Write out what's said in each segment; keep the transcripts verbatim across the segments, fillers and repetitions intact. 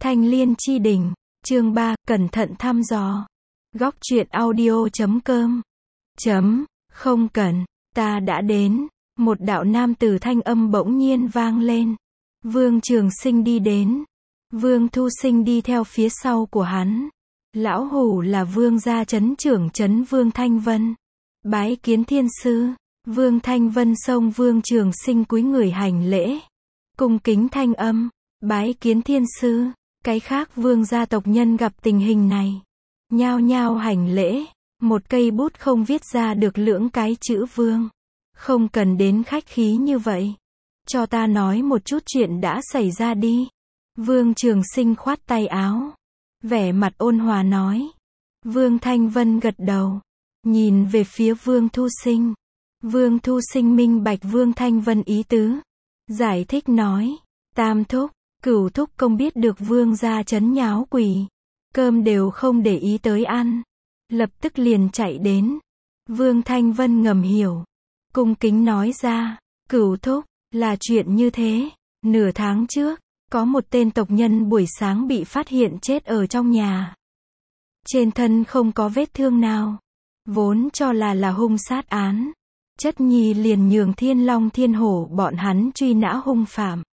Thanh Liên Chi Đỉnh, chương ba, cẩn thận thăm dò. Góc truyện audio chấm com. Chấm, không cần, ta đã đến. Một đạo nam tử thanh âm bỗng nhiên vang lên. Vương Trường Sinh đi đến. Vương Thu Sinh đi theo phía sau của hắn. Lão hủ là Vương gia trấn trưởng trấn Vương Thanh Vân. Bái kiến thiên sư. Vương Thanh Vân xông Vương Trường Sinh cúi người hành lễ. Cung kính thanh âm. Bái kiến thiên sư. Cái khác vương gia tộc nhân gặp tình hình này, nhao nhao hành lễ. Một cây bút không viết ra được lưỡng cái chữ vương. Không cần đến khách khí như vậy. Cho ta nói một chút chuyện đã xảy ra đi. Vương Trường Sinh khoát tay áo, vẻ mặt ôn hòa nói. Vương Thanh Vân gật đầu, nhìn về phía Vương Thu Sinh. Vương Thu Sinh minh bạch Vương Thanh Vân ý tứ, giải thích nói. Tam thúc, Cửu thúc công biết được Vương gia trấn nháo quỷ, cơm đều không để ý tới ăn, lập tức liền chạy đến. Vương Thanh Vân ngầm hiểu, cung kính nói ra. Cửu thúc, là chuyện như thế. Nửa tháng trước, có một tên tộc nhân buổi sáng bị phát hiện chết ở trong nhà. Trên thân không có vết thương nào, vốn cho là là hung sát án. Chất nhi liền nhường Thiên Long Thiên Hổ bọn hắn truy nã hung phạm.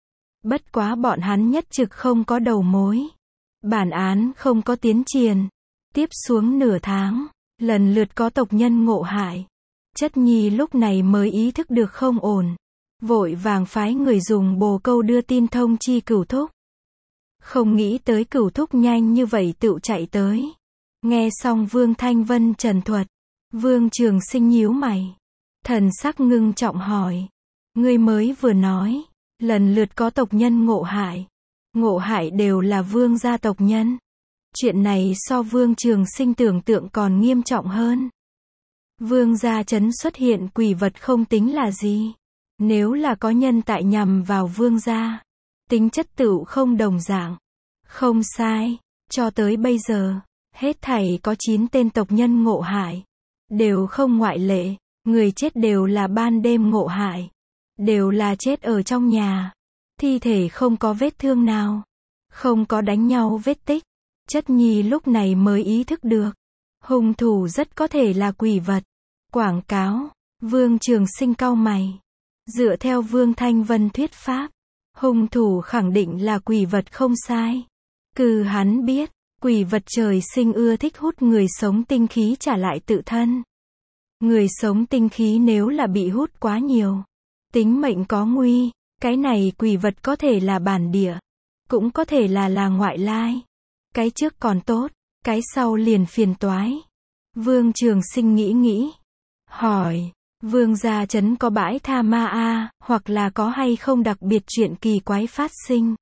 Bất quá bọn hắn nhất trực không có đầu mối. Bản án không có tiến triển. Tiếp xuống nửa tháng, lần lượt có tộc nhân ngộ hại. Chất nhi lúc này mới ý thức được không ổn. Vội vàng phái người dùng bồ câu đưa tin thông chi Cửu thúc. Không nghĩ tới Cửu thúc nhanh như vậy tự chạy tới. Nghe xong Vương Thanh Vân trần thuật, Vương Trường Sinh nhíu mày, thần sắc ngưng trọng hỏi. Ngươi mới vừa nói, lần lượt có tộc nhân ngộ hại. Ngộ hại đều là vương gia tộc nhân. Chuyện này so Vương Trường Sinh tưởng tượng còn nghiêm trọng hơn. Vương gia trấn xuất hiện quỷ vật không tính là gì. Nếu là có nhân tại nhằm vào vương gia, tính chất tựu không đồng dạng. Không sai, cho tới bây giờ, hết thảy có chín tên tộc nhân ngộ hại. Đều không ngoại lệ, người chết đều là ban đêm ngộ hại. Đều là chết ở trong nhà. Thi thể không có vết thương nào. Không có đánh nhau vết tích. Chất nhi lúc này mới ý thức được. Hung thủ rất có thể là quỷ vật. Quảng cáo. Vương Trường Sinh cau mày. Dựa theo Vương Thanh Vân thuyết pháp, hung thủ khẳng định là quỷ vật không sai. Cứ hắn biết, quỷ vật trời sinh ưa thích hút người sống tinh khí trả lại tự thân. Người sống tinh khí nếu là bị hút quá nhiều, tính mệnh có nguy. Cái này quỷ vật có thể là bản địa, cũng có thể là là ngoại lai. Cái trước còn tốt, cái sau liền phiền toái. Vương Trường Sinh nghĩ nghĩ, hỏi. Vương gia trấn có bãi tha ma a, hoặc là có hay không đặc biệt chuyện kỳ quái phát sinh?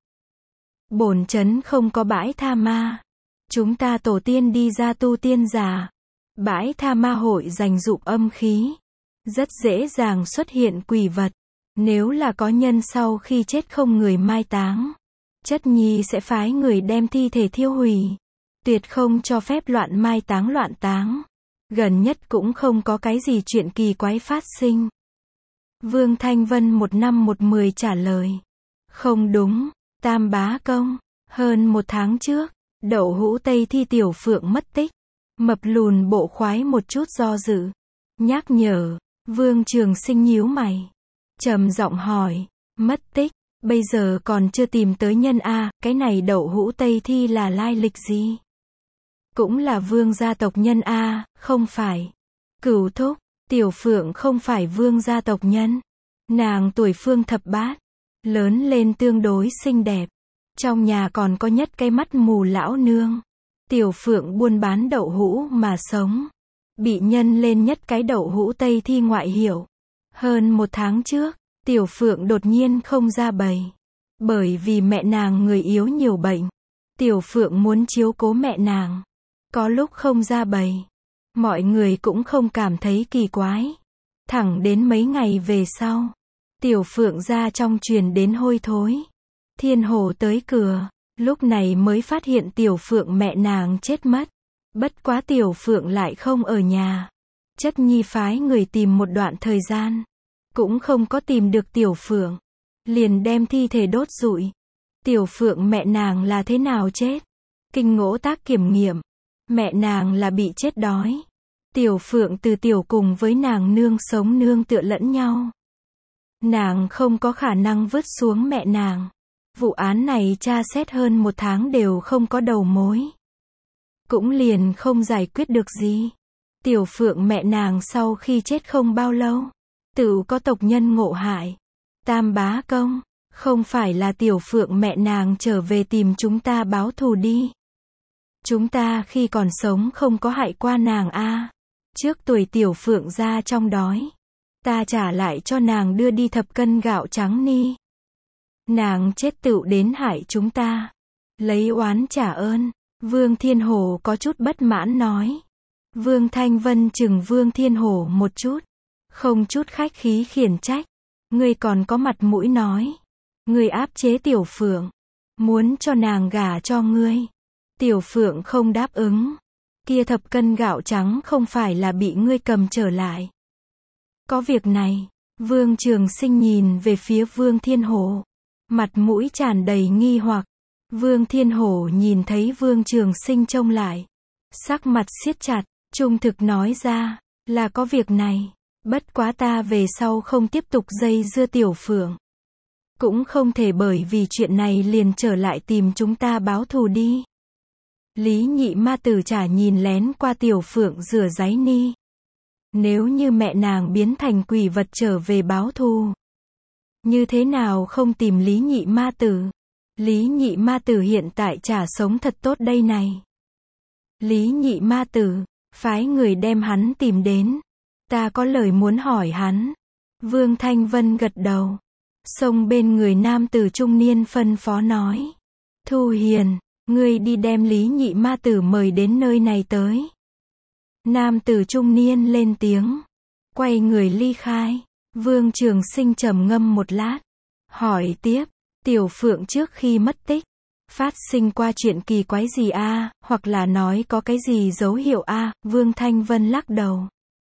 Bổn trấn không có bãi tha ma. Chúng ta tổ tiên đi ra tu tiên giả. Bãi tha ma hội dành dụm âm khí, rất dễ dàng xuất hiện quỷ vật. Nếu là có nhân sau khi chết không người mai táng, chất nhi sẽ phái người đem thi thể thiêu hủy. Tuyệt không cho phép loạn mai táng loạn táng. Gần nhất cũng không có cái gì chuyện kỳ quái phát sinh. Vương Thanh Vân một năm một mười trả lời. Không đúng, Tam bá công. Hơn một tháng trước, đậu hũ Tây Thi tiểu phượng mất tích. Mập lùn bộ khoái một chút do dự, nhắc nhở. Vương Trường Sinh nhíu mày, trầm giọng hỏi. Mất tích, bây giờ còn chưa tìm tới nhân a, cái này đậu hũ Tây Thi là lai lịch gì? Cũng là vương gia tộc nhân a, không phải. Cửu thúc, tiểu phượng không phải vương gia tộc nhân. Nàng tuổi phương thập bát, lớn lên tương đối xinh đẹp. Trong nhà còn có nhất cái mắt mù lão nương. Tiểu phượng buôn bán đậu hũ mà sống. Bị nhân lên nhất cái đậu hũ Tây Thi ngoại hiệu. Hơn một tháng trước, tiểu phượng đột nhiên không ra bầy. Bởi vì mẹ nàng người yếu nhiều bệnh. Tiểu phượng muốn chiếu cố mẹ nàng. Có lúc không ra bầy, mọi người cũng không cảm thấy kỳ quái. Thẳng đến mấy ngày về sau, tiểu phượng ra trong truyền đến hôi thối. Thiên Hổ tới cửa, lúc này mới phát hiện tiểu phượng mẹ nàng chết mất. Bất quá tiểu phượng lại không ở nhà. Chất nhi phái người tìm một đoạn thời gian, cũng không có tìm được tiểu phượng. Liền đem thi thể đốt rụi. Tiểu Phượng mẹ nàng là thế nào chết? Kinh Ngỗ Tác kiểm nghiệm. Mẹ nàng là bị chết đói. Tiểu Phượng từ tiểu cùng với nàng nương sống nương tựa lẫn nhau. Nàng không có khả năng vứt xuống mẹ nàng. Vụ án này tra xét hơn một tháng đều không có đầu mối. Cũng liền không giải quyết được gì. Tiểu Phượng mẹ nàng sau khi chết không bao lâu, tự có tộc nhân ngộ hại. Tam bá công, không phải là Tiểu Phượng mẹ nàng trở về tìm chúng ta báo thù đi. Chúng ta khi còn sống không có hại qua nàng a. Trước tuổi Tiểu Phượng ra trong đói, ta trả lại cho nàng đưa đi thập cân gạo trắng ni. Nàng chết tựu đến hại chúng ta. Lấy oán trả ơn. Vương Thiên Hổ có chút bất mãn nói. Vương Thanh Vân chừng Vương Thiên Hổ một chút. Không chút khách khí khiển trách. Ngươi còn có mặt mũi nói. Ngươi áp chế Tiểu Phượng. Muốn cho nàng gả cho ngươi. Tiểu Phượng không đáp ứng. Kia thập cân gạo trắng không phải là bị ngươi cầm trở lại. Có việc này. Vương Trường Sinh nhìn về phía Vương Thiên Hổ. Mặt mũi tràn đầy nghi hoặc. Vương Thiên Hổ nhìn thấy Vương Trường Sinh trông lại. Sắc mặt siết chặt, trung thực nói ra, là có việc này. Bất quá ta về sau không tiếp tục dây dưa Tiểu Phượng. Cũng không thể bởi vì chuyện này liền trở lại tìm chúng ta báo thù đi. Lý Nhị Ma Tử chả nhìn lén qua Tiểu Phượng rửa ráy ni. Nếu như mẹ nàng biến thành quỷ vật trở về báo thù, như thế nào không tìm Lý Nhị Ma Tử? Lý Nhị Ma Tử hiện tại chả sống thật tốt đây này. Lý Nhị Ma Tử, phái người đem hắn tìm đến. Ta có lời muốn hỏi hắn. Vương Thanh Vân gật đầu. Xông bên người nam tử trung niên phân phó nói. Thu Hiền, ngươi đi đem Lý Nhị Ma Tử mời đến nơi này tới. Nam tử trung niên lên tiếng. Quay người ly khai. Vương Trường Sinh trầm ngâm một lát. Hỏi tiếp. Tiểu Phượng trước khi mất tích, phát sinh qua chuyện kỳ quái gì a, à, hoặc là nói có cái gì dấu hiệu a? À? Vương Thanh Vân lắc đầu.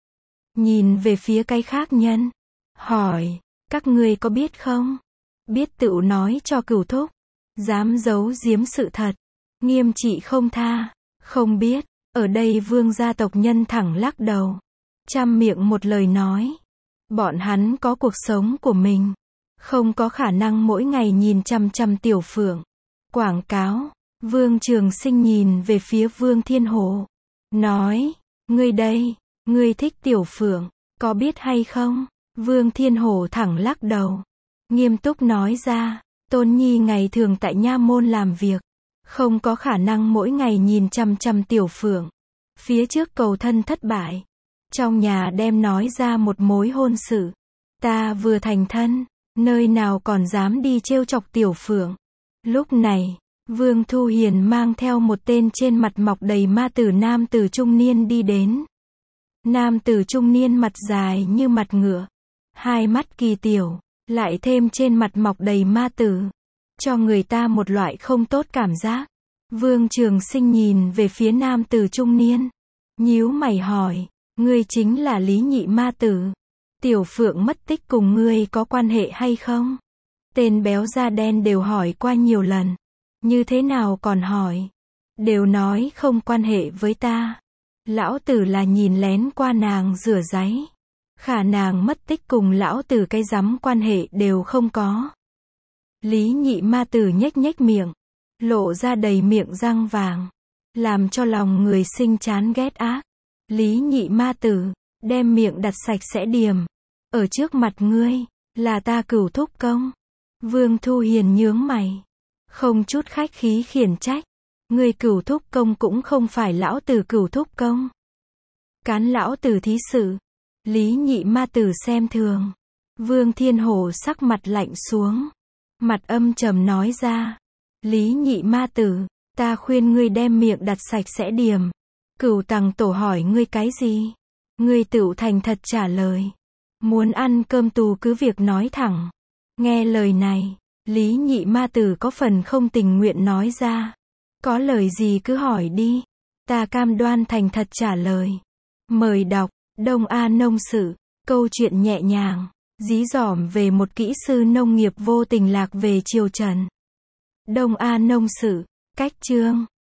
Nhìn về phía cái khác nhân. Hỏi, các ngươi có biết không? Biết tựu nói cho cửu thúc. Dám giấu giếm sự thật. Nghiêm trị không tha. Không biết. Ở đây vương gia tộc nhân thẳng lắc đầu. Trăm miệng một lời nói. Bọn hắn có cuộc sống của mình. Không có khả năng mỗi ngày nhìn chăm chăm Tiểu Phượng. Quảng cáo. Vương Trường Sinh nhìn về phía Vương Thiên Hổ. Nói. Ngươi đây. Ngươi thích Tiểu Phượng. Có biết hay không? Vương Thiên Hổ thẳng lắc đầu. Nghiêm túc nói ra. Tôn Nhi ngày thường tại nha môn làm việc. Không có khả năng mỗi ngày nhìn chăm chăm Tiểu Phượng. Phía trước cầu thân thất bại. Trong nhà đem nói ra một mối hôn sự. Ta vừa thành thân. Nơi nào còn dám đi trêu chọc Tiểu Phượng. Lúc này, Vương Thu Hiền mang theo một tên trên mặt mọc đầy ma tử nam tử trung niên đi đến. Nam tử trung niên mặt dài như mặt ngựa. Hai mắt kỳ tiểu, lại thêm trên mặt mọc đầy ma tử. Cho người ta một loại không tốt cảm giác. Vương Trường Sinh nhìn về phía nam tử trung niên. Nhíu mày hỏi, ngươi chính là Lý Nhị Ma Tử. Tiểu Phượng mất tích cùng ngươi có quan hệ hay không? Tên béo da đen đều hỏi qua nhiều lần. Như thế nào còn hỏi? Đều nói không quan hệ với ta. Lão tử là nhìn lén qua nàng rửa ráy. Khả nàng mất tích cùng lão tử cái rắm quan hệ đều không có. Lý Nhị Ma Tử nhếch nhếch miệng. Lộ ra đầy miệng răng vàng. Làm cho lòng người sinh chán ghét ác. Lý Nhị Ma Tử, đem miệng đặt sạch sẽ điềm. Ở trước mặt ngươi, là ta cửu thúc công. Vương Thu Hiền nhướng mày. Không chút khách khí khiển trách. Ngươi cửu thúc công cũng không phải lão tử cửu thúc công. Cán lão tử thí sự. Lý Nhị Ma Tử xem thường. Vương Thiên Hổ sắc mặt lạnh xuống. Mặt âm trầm nói ra. Lý Nhị Ma Tử, ta khuyên ngươi đem miệng đặt sạch sẽ điềm. Cửu Tằng Tổ hỏi ngươi cái gì? Ngươi tựu thành thật trả lời. Muốn ăn cơm tù cứ việc nói thẳng. Nghe lời này, Lý Nhị Ma Tử có phần không tình nguyện nói ra. Có lời gì cứ hỏi đi. Ta cam đoan thành thật trả lời. Mời đọc, Đông A Nông Sự, câu chuyện nhẹ nhàng, dí dỏm về một kỹ sư nông nghiệp vô tình lạc về triều Trần. Đông A nông sự, cách chương.